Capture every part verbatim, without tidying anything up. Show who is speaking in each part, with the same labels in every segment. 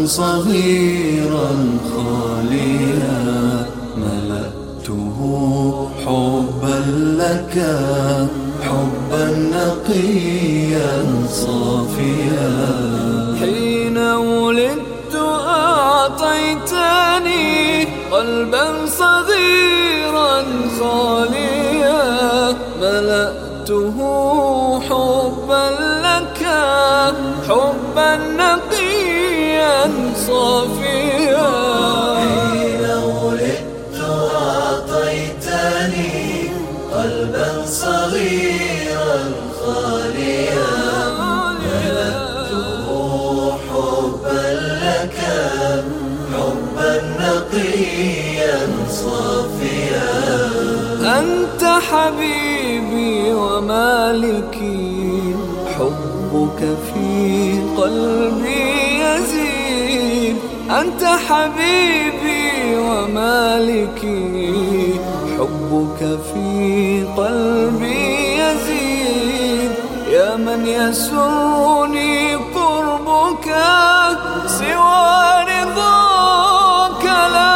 Speaker 1: صغيرا خاليا ملأته حبا لك، حبا نقيا صافيا.
Speaker 2: حين ولدت أعطيتني قلبا صغيرا خاليا ملأته حبا لك، حبا نقيا صافيا.
Speaker 1: حين ولدت أعطيتني قلبا صغيرا خاليا ملأته حبا لك، حبا نقيا صافيا.
Speaker 2: أنت حبيبي ومالكي، حبك في قلبي يزيد. أنت حبيبي ومالكي، حبك في قلبي يزيد. يا من يسرني قربك، سوى رضاك لا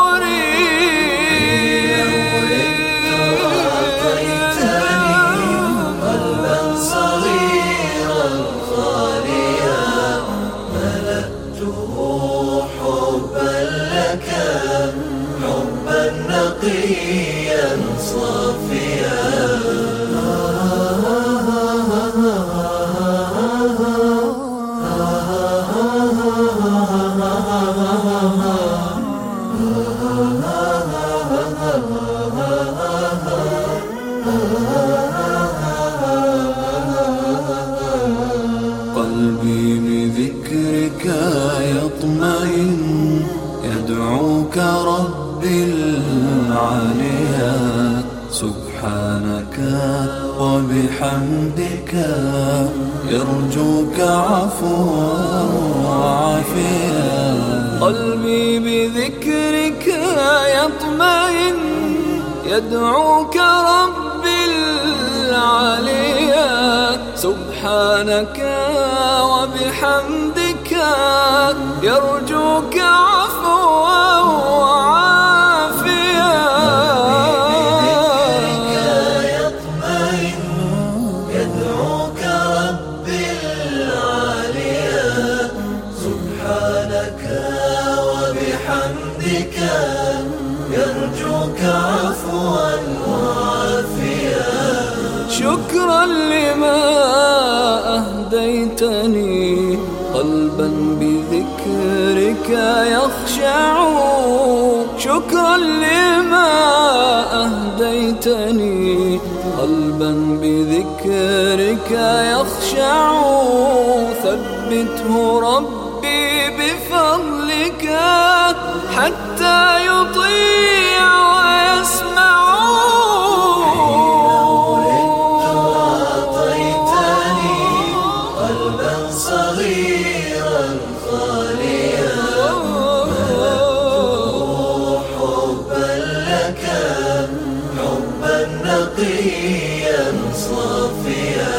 Speaker 1: نقيا صافيا. قلبي بذكرك يطمئن، يدعوك ربي العاليا. سبحانك وبحمدك يرجوك عفوا وعافيا.
Speaker 2: قلبي بذكرك يطمئن، يدعوك ربي العاليا. سبحانك وبحمدك يرجوك عفوا وعافيا.
Speaker 1: يدعوك ربي العاليا. سبحانك وبحمدك يرجوك عفوا وعافيا.
Speaker 2: شكرا لما أهديتني قلبا بذكرك يخشع. شكرا لما أهديتني قلبا بذكرك يخشع. ثبته ربي بفضلك حتى يطيع ويسمع.
Speaker 1: صغيرا خاليا ملأته حبا لك، حبا نقيا صافيا.